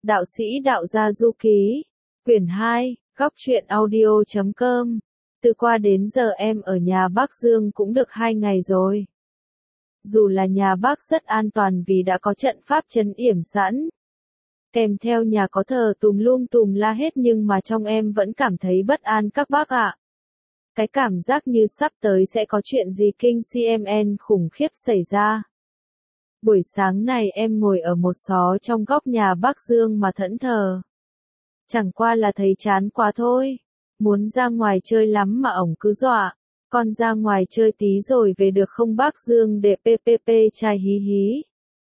Đạo sĩ đạo gia du ký, quyển 2, góc truyện audio.com. Từ qua đến giờ em ở nhà bác Dương cũng được 2 ngày rồi. Dù là nhà bác rất an toàn vì đã có trận pháp trấn yểm sẵn. Kèm theo nhà có thờ tùm la hết nhưng mà trong em vẫn cảm thấy bất an các bác ạ. Cái cảm giác như sắp tới sẽ có chuyện gì kinh CMN khủng khiếp xảy ra. Buổi sáng này em ngồi ở một xó trong góc nhà bác Dương mà thẫn thờ. Chẳng qua là thấy chán quá thôi. Muốn ra ngoài chơi lắm mà ổng cứ dọa. Con ra ngoài chơi tí rồi về được không bác Dương để ppp trai hí hí.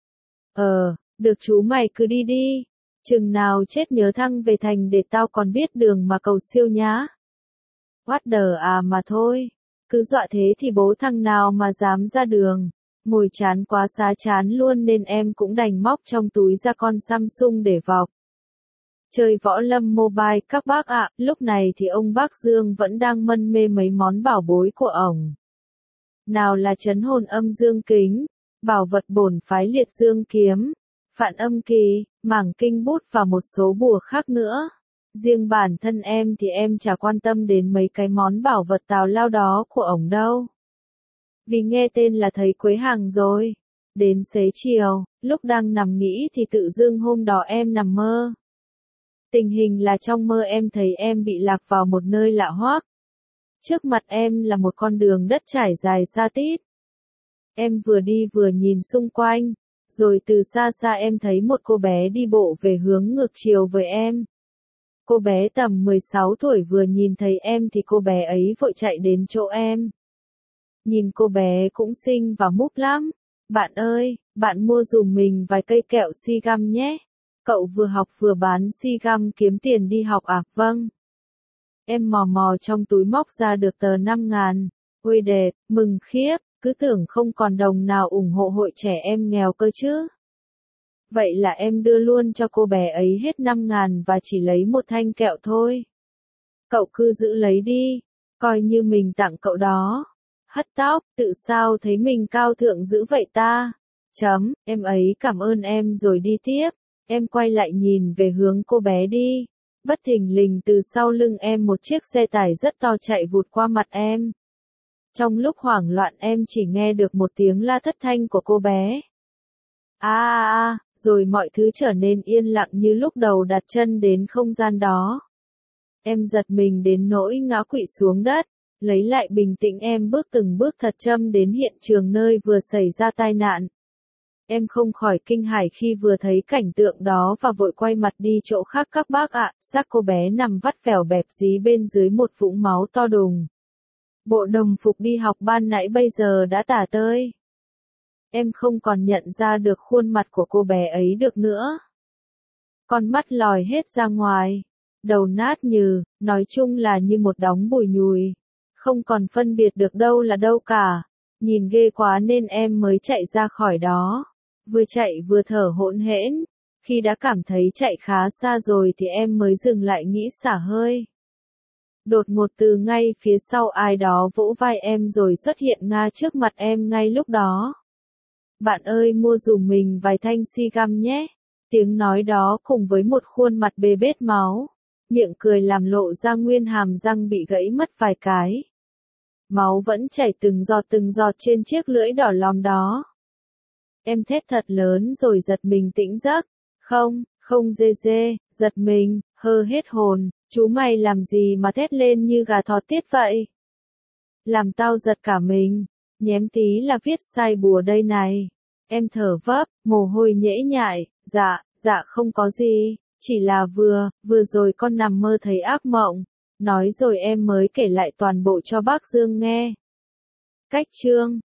Được chú mày cứ đi đi. Chừng nào chết nhớ thăng về thành để tao còn biết đường mà cầu siêu nhá. What the à mà thôi. Cứ dọa thế thì bố thằng nào mà dám ra đường. Ngồi chán quá xá chán luôn nên em cũng đành móc trong túi ra con Samsung để vọc. Chơi võ lâm mobile các bác ạ, lúc này thì ông bác Dương vẫn đang mân mê mấy món bảo bối của ổng. Nào là trấn hồn âm dương kính, bảo vật bổn phái liệt dương kiếm, phản âm kỳ, mảng kinh bút và một số bùa khác nữa. Riêng bản thân em thì em chả quan tâm đến mấy cái món bảo vật tào lao đó của ổng đâu. Vì nghe tên là thấy quấy hàng rồi. Đến xế chiều, lúc đang nằm nghĩ thì tự dưng hôm đó em nằm mơ. Tình hình là trong mơ em thấy em bị lạc vào một nơi lạ hoắc. Trước mặt em là một con đường đất trải dài xa tít. Em vừa đi vừa nhìn xung quanh, rồi từ xa xa em thấy một cô bé đi bộ về hướng ngược chiều với em. Cô bé tầm 16 tuổi vừa nhìn thấy em thì cô bé ấy vội chạy đến chỗ em. Nhìn cô bé cũng xinh và múp lắm. Bạn ơi, bạn mua giùm mình vài cây kẹo si găm nhé. Cậu vừa học vừa bán si găm kiếm tiền đi học à? Vâng. Em mò mò trong túi móc ra được tờ 5.000. Ôi đẹp, mừng khiếp, cứ tưởng không còn đồng nào ủng hộ hội trẻ em nghèo cơ chứ. Vậy là em đưa luôn cho cô bé ấy hết 5.000 và chỉ lấy một thanh kẹo thôi. Cậu cứ giữ lấy đi, coi như mình tặng cậu đó. Hất tóc, tự sao thấy mình cao thượng dữ vậy ta? Em ấy cảm ơn em rồi đi tiếp. Em quay lại nhìn về hướng cô bé đi. Bất thình lình từ sau lưng em một chiếc xe tải rất to chạy vụt qua mặt em. Trong lúc hoảng loạn em chỉ nghe được một tiếng la thất thanh của cô bé. Rồi mọi thứ trở nên yên lặng như lúc đầu đặt chân đến không gian đó. Em giật mình đến nỗi ngã quỵ xuống đất. Lấy lại bình tĩnh em bước từng bước thật chậm đến hiện trường nơi vừa xảy ra tai nạn. Em không khỏi kinh hãi khi vừa thấy cảnh tượng đó và vội quay mặt đi chỗ khác các bác ạ. Xác cô bé nằm vắt vẻo bẹp dí bên dưới một vũng máu to đùng. Bộ đồng phục đi học ban nãy bây giờ đã tả tơi. Em không còn nhận ra được khuôn mặt của cô bé ấy được nữa. Con mắt lòi hết ra ngoài. Đầu nát nhừ, nói chung là như một đống bùi nhùi. Không còn phân biệt được đâu là đâu cả. Nhìn ghê quá nên em mới chạy ra khỏi đó. Vừa chạy vừa thở hổn hển. Khi đã cảm thấy chạy khá xa rồi thì em mới dừng lại nghĩ xả hơi. Đột ngột từ ngay phía sau ai đó vỗ vai em rồi xuất hiện ngay trước mặt em ngay lúc đó. Bạn ơi mua giùm mình vài thanh si găm nhé. Tiếng nói đó cùng với một khuôn mặt bê bết máu. Miệng cười làm lộ ra nguyên hàm răng bị gãy mất vài cái. Máu vẫn chảy từng giọt trên chiếc lưỡi đỏ lòm đó. Em thét thật lớn rồi giật mình tỉnh giấc. Không dê, giật mình, hơ hết hồn. Chú mày làm gì mà thét lên như gà thọt tiết vậy? Làm tao giật cả mình. Nhém tí là viết sai bùa đây này. Em thở vấp, mồ hôi nhễ nhại. Dạ không có gì. Chỉ là vừa rồi con nằm mơ thấy ác mộng. Nói rồi em mới kể lại toàn bộ cho bác Dương nghe. Cách chương